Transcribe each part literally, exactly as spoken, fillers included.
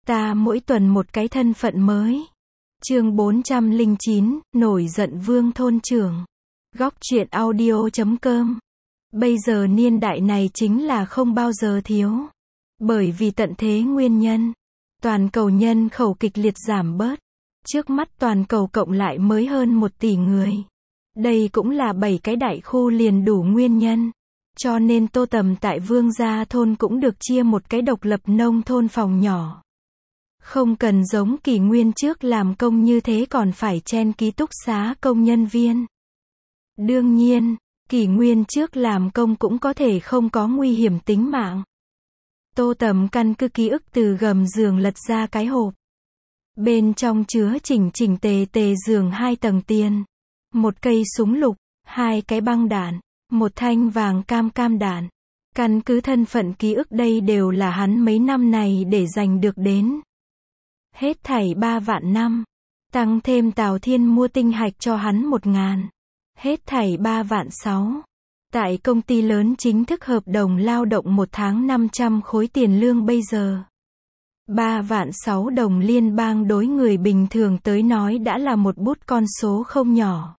Ta mỗi tuần một cái thân phận mới. Chương bốn trăm lẻ chín, nổi giận Vương thôn trưởng. Góc truyện audio chấm com. Bây giờ niên đại này chính là không bao giờ thiếu. Bởi vì tận thế nguyên nhân, toàn cầu nhân khẩu kịch liệt giảm bớt. Trước mắt toàn cầu cộng lại mới hơn một tỷ người. Đây cũng là bảy cái đại khu liền đủ nguyên nhân. Cho nên Tô Tầm tại Vương Gia thôn cũng được chia một cái độc lập nông thôn phòng nhỏ. Không cần giống kỷ nguyên trước làm công như thế còn phải chen ký túc xá công nhân viên. Đương nhiên, kỷ nguyên trước làm công cũng có thể không có nguy hiểm tính mạng. Tô Tầm căn cứ ký ức từ gầm giường lật ra cái hộp. Bên trong chứa chỉnh chỉnh tề tề giường hai tầng tiền, một cây súng lục, hai cái băng đạn, một thanh vàng cam cam đạn. Căn cứ thân phận ký ức đây đều là hắn mấy năm này để giành được đến. Hết thảy ba vạn năm. Tăng thêm Tào Thiên mua tinh hạch cho hắn một ngàn. Hết thảy ba vạn sáu. Tại công ty lớn chính thức hợp đồng lao động một tháng năm trăm khối tiền lương bây giờ. Ba vạn sáu đồng liên bang đối người bình thường tới nói đã là một bút con số không nhỏ.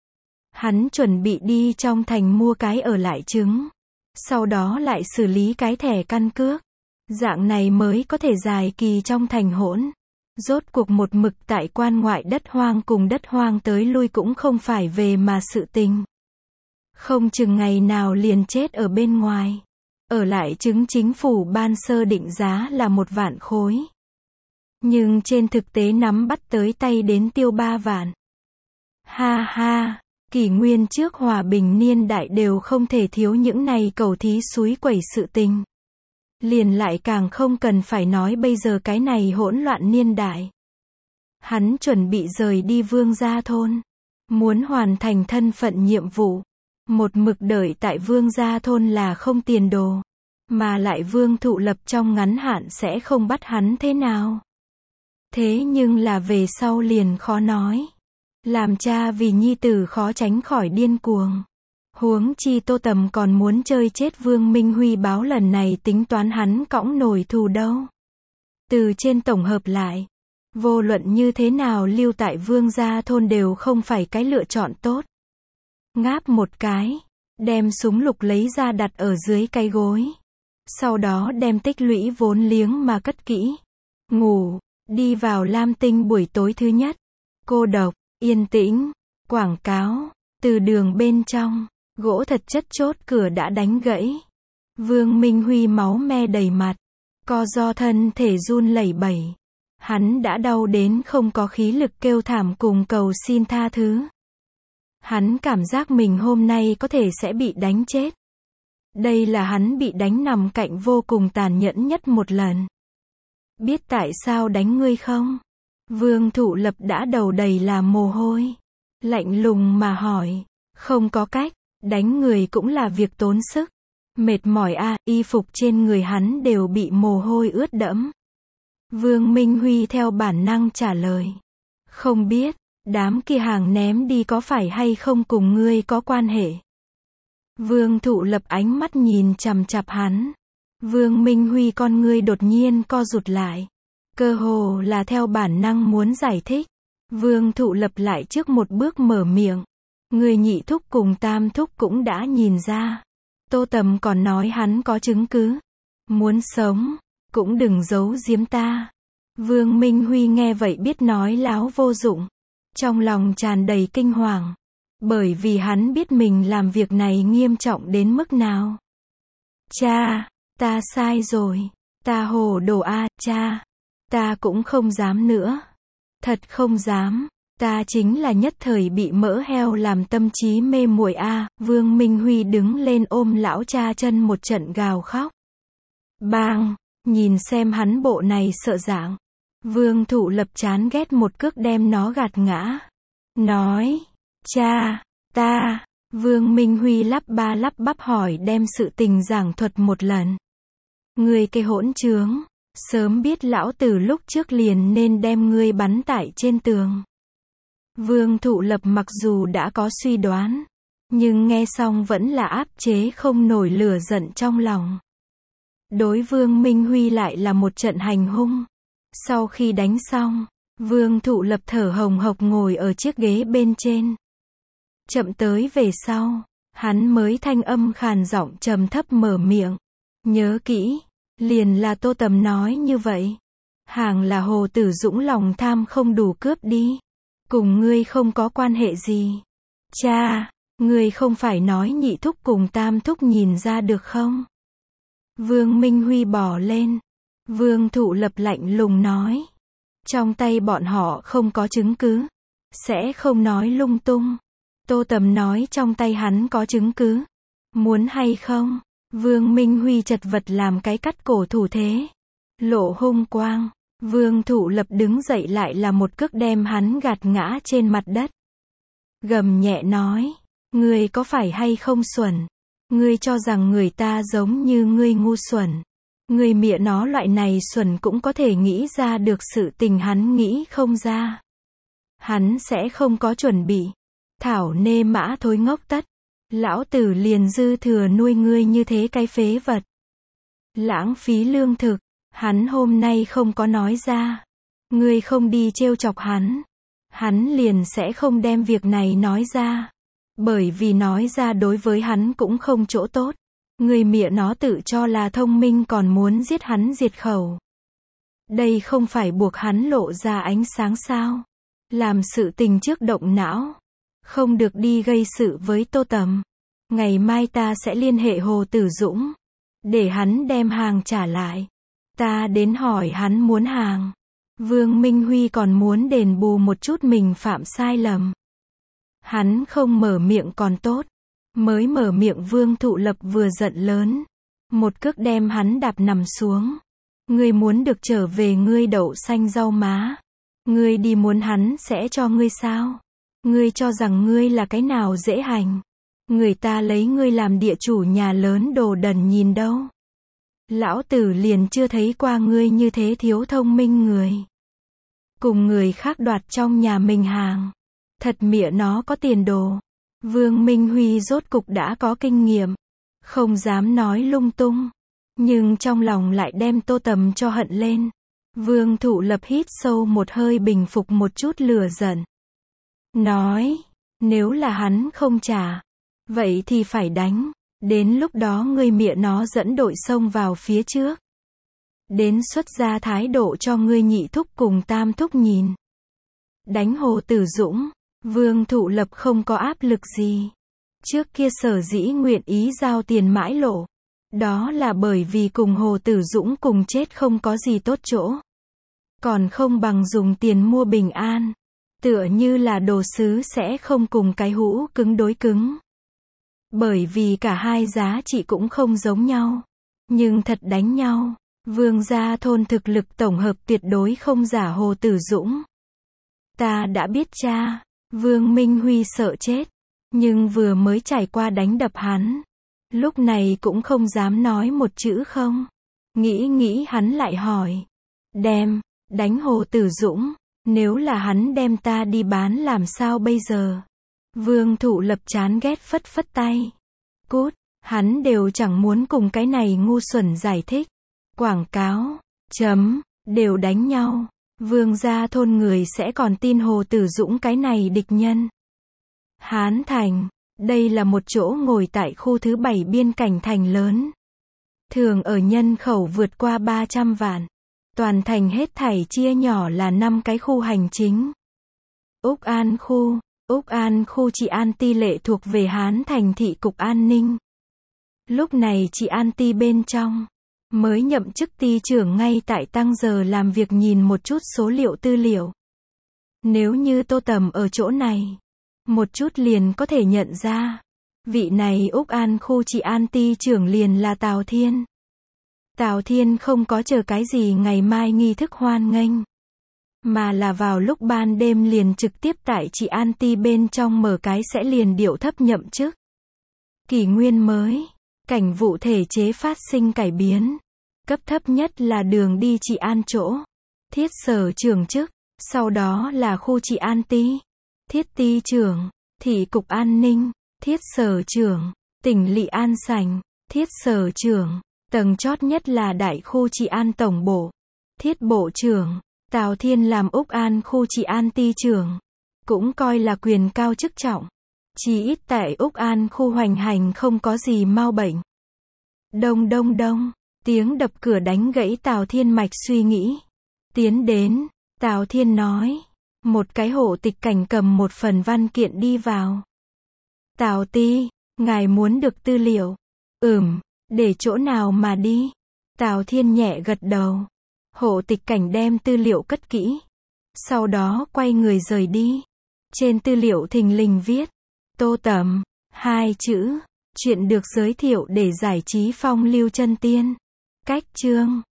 Hắn chuẩn bị đi trong thành mua cái ở lại chứng. Sau đó lại xử lý cái thẻ căn cước. Dạng này mới có thể dài kỳ trong thành hỗn. Rốt cuộc một mực tại quan ngoại đất hoang cùng đất hoang tới lui cũng không phải về mà sự tình. Không chừng ngày nào liền chết ở bên ngoài. Ở lại chứng chính phủ ban sơ định giá là một vạn khối. Nhưng trên thực tế nắm bắt tới tay đến tiêu ba vạn. Ha ha, kỷ nguyên trước hòa bình niên đại đều không thể thiếu những này cầu thí suối quẩy sự tình. Liền lại càng không cần phải nói bây giờ cái này hỗn loạn niên đại. Hắn chuẩn bị rời đi Vương Gia thôn. Muốn hoàn thành thân phận nhiệm vụ. Một mực đợi tại Vương Gia thôn là không tiền đồ. Mà lại Vương Thụ Lập trong ngắn hạn sẽ không bắt hắn thế nào. Thế nhưng là về sau liền khó nói. Làm cha vì nhi tử khó tránh khỏi điên cuồng. Huống chi Tô Tầm còn muốn chơi chết Vương Minh Huy báo lần này tính toán hắn cõng nổi thù đâu. Từ trên tổng hợp lại, vô luận như thế nào lưu tại Vương Gia thôn đều không phải cái lựa chọn tốt. Ngáp một cái, đem súng lục lấy ra đặt ở dưới cái gối. Sau đó đem tích lũy vốn liếng mà cất kỹ. Ngủ, đi vào Lam Tinh buổi tối thứ nhất. Cô độc, yên tĩnh, quảng cáo, từ đường bên trong. Gỗ thật chất chốt cửa đã đánh gãy. Vương Minh Huy máu me đầy mặt. Co do thân thể run lẩy bẩy. Hắn đã đau đến không có khí lực kêu thảm cùng cầu xin tha thứ. Hắn cảm giác mình hôm nay có thể sẽ bị đánh chết. Đây là hắn bị đánh nằm cạnh vô cùng tàn nhẫn nhất một lần. Biết tại sao đánh ngươi không? Vương Thụ Lập đã đầu đầy là mồ hôi. Lạnh lùng mà hỏi. Không có cách. Đánh người cũng là việc tốn sức. Mệt mỏi a, à, y phục trên người hắn đều bị mồ hôi ướt đẫm. Vương Minh Huy theo bản năng trả lời. Không biết, đám kia hàng ném đi có phải hay không cùng ngươi có quan hệ. Vương Thụ Lập ánh mắt nhìn chằm chằm hắn. Vương Minh Huy con ngươi đột nhiên co rụt lại. Cơ hồ là theo bản năng muốn giải thích. Vương Thụ Lập lại trước một bước mở miệng. Người nhị thúc cùng tam thúc cũng đã nhìn ra. Tô Tầm còn nói hắn có chứng cứ. Muốn sống, cũng đừng giấu giếm ta. Vương Minh Huy nghe vậy biết nói láo vô dụng. Trong lòng tràn đầy kinh hoàng. Bởi vì hắn biết mình làm việc này nghiêm trọng đến mức nào. Cha, ta sai rồi. Ta hồ đồ a, cha. Ta cũng không dám nữa. Thật không dám. Ta chính là nhất thời bị mỡ heo làm tâm trí mê muội a. Vương Minh Huy đứng lên ôm lão cha chân một trận gào khóc. Bang, nhìn xem hắn bộ này sợ dạng. Vương Thụ Lập chán ghét một cước đem nó gạt ngã. Nói, cha, ta, Vương Minh Huy lắp ba lắp bắp hỏi đem sự tình giảng thuật một lần. Ngươi cái hỗn trướng, sớm biết lão tử lúc trước liền nên đem ngươi bắn tại trên tường. Vương Thụ Lập mặc dù đã có suy đoán, nhưng nghe xong vẫn là áp chế không nổi lửa giận trong lòng. Đối Vương Minh Huy lại là một trận hành hung. Sau khi đánh xong, Vương Thụ Lập thở hồng hộc ngồi ở chiếc ghế bên trên. Chậm tới về sau, hắn mới thanh âm khàn giọng trầm thấp mở miệng. Nhớ kỹ, liền là Tô Tầm nói như vậy. Hàng là Hồ Tử Dũng lòng tham không đủ cướp đi. Cùng ngươi không có quan hệ gì. Cha, ngươi không phải nói nhị thúc cùng tam thúc nhìn ra được không? Vương Minh Huy bỏ lên. Vương Thụ Lập lạnh lùng nói. Trong tay bọn họ không có chứng cứ. Sẽ không nói lung tung. Tô Tầm nói trong tay hắn có chứng cứ. Muốn hay không? Vương Minh Huy chật vật làm cái cắt cổ thủ thế. Lộ hung quang. Vương Thụ Lập đứng dậy lại là một cước đem hắn gạt ngã trên mặt đất. Gầm nhẹ nói. Ngươi có phải hay không xuẩn? Ngươi cho rằng người ta giống như ngươi ngu xuẩn. Ngươi mịa nó loại này xuẩn cũng có thể nghĩ ra được sự tình hắn nghĩ không ra. Hắn sẽ không có chuẩn bị. Thảo nê mã thối ngốc tất. Lão tử liền dư thừa nuôi ngươi như thế cái phế vật. Lãng phí lương thực. Hắn hôm nay không có nói ra. Ngươi không đi trêu chọc hắn. Hắn liền sẽ không đem việc này nói ra. Bởi vì nói ra đối với hắn cũng không chỗ tốt. Ngươi mịa nó tự cho là thông minh còn muốn giết hắn diệt khẩu. Đây không phải buộc hắn lộ ra ánh sáng sao. Làm sự tình trước động não. Không được đi gây sự với Tô Tầm. Ngày mai ta sẽ liên hệ Hồ Tử Dũng. Để hắn đem hàng trả lại. Ta đến hỏi hắn muốn hàng. Vương Minh Huy còn muốn đền bù một chút mình phạm sai lầm. Hắn không mở miệng còn tốt. Mới mở miệng Vương Thụ Lập vừa giận lớn. Một cước đem hắn đạp nằm xuống. Ngươi muốn được trở về ngươi đậu xanh rau má. Ngươi đi muốn hắn sẽ cho ngươi sao? Ngươi cho rằng ngươi là cái nào dễ hành. Người ta lấy ngươi làm địa chủ nhà lớn đồ đần nhìn đâu. Lão tử liền chưa thấy qua ngươi như thế thiếu thông minh người. Cùng người khác đoạt trong nhà mình hàng. Thật mịa nó có tiền đồ. Vương Minh Huy rốt cục đã có kinh nghiệm. Không dám nói lung tung. Nhưng trong lòng lại đem Tô Tầm cho hận lên. Vương Thụ Lập hít sâu một hơi bình phục một chút lửa giận. Nói, nếu là hắn không trả, vậy thì phải đánh. Đến lúc đó ngươi mịa nó dẫn đội xông vào phía trước. Đến xuất ra thái độ cho ngươi nhị thúc cùng tam thúc nhìn. Đánh Hồ Tử Dũng, Vương Thụ Lập không có áp lực gì. Trước kia sở dĩ nguyện ý giao tiền mãi lộ. Đó là bởi vì cùng Hồ Tử Dũng cùng chết không có gì tốt chỗ. Còn không bằng dùng tiền mua bình an. Tựa như là đồ sứ sẽ không cùng cái hũ cứng đối cứng. Bởi vì cả hai giá trị cũng không giống nhau. Nhưng thật đánh nhau, Vương gia thôn thực lực tổng hợp tuyệt đối không giả Hồ Tử Dũng. Ta đã biết cha. Vương Minh Huy sợ chết. Nhưng vừa mới trải qua đánh đập hắn. Lúc này cũng không dám nói một chữ không. Nghĩ nghĩ hắn lại hỏi. Đem, đánh Hồ Tử Dũng. Nếu là hắn đem ta đi bán làm sao bây giờ? Vương Thụ Lập chán ghét phất phất tay. Cút, hắn đều chẳng muốn cùng cái này ngu xuẩn giải thích. Quảng cáo, chấm, đều đánh nhau. Vương gia thôn người sẽ còn tin Hồ Tử Dũng cái này địch nhân. Hán Thành, đây là một chỗ ngồi tại khu thứ bảy biên cảnh thành lớn. Thường ở nhân khẩu vượt qua ba trăm vạn. Toàn thành hết thảy chia nhỏ là năm cái khu hành chính. Úc An khu, Úc An khu Trị An Ti lệ thuộc về Hán Thành thị cục an ninh. Lúc này Trị An Ti bên trong, mới nhậm chức ty trưởng ngay tại tăng giờ làm việc nhìn một chút số liệu tư liệu. Nếu như Tô Tầm ở chỗ này, một chút liền có thể nhận ra. Vị này Úc An khu Trị An Ti trưởng liền là Tào Thiên. Tào Thiên không có chờ cái gì ngày mai nghi thức hoan nghênh. Mà là vào lúc ban đêm liền trực tiếp tại Trị An Ti bên trong mở cái sẽ liền điệu thấp nhậm chức. Kỷ nguyên mới, cảnh vụ thể chế phát sinh cải biến. Cấp thấp nhất là đường đi Trị An chỗ. Thiết sở trưởng chức, sau đó là khu Trị An Ti. Thiết ty trưởng, thị cục an ninh, thiết sở trưởng, tỉnh lỵ an sành, thiết sở trưởng. Tầng chót nhất là đại khu Trị An tổng bộ. Thiết bộ trưởng, Tào Thiên làm Úc An khu trị an ty trưởng, cũng coi là quyền cao chức trọng. Chí ít tại Úc An khu hoành hành không có gì mau bệnh. Đông đông đông, tiếng đập cửa đánh gãy Tào Thiên mạch suy nghĩ. Tiến đến, Tào Thiên nói. Một cái hộ tịch cảnh cầm một phần văn kiện đi vào. Tào Ty, ngài muốn được tư liệu. Ừm, để chỗ nào mà đi? Tào Thiên nhẹ gật đầu. Hộ tịch cảnh đem tư liệu cất kỹ. Sau đó quay người rời đi. Trên tư liệu thình lình viết. Tô Tẩm, hai chữ. Chuyện được giới thiệu để giải trí phong lưu chân tiên. Cách chương.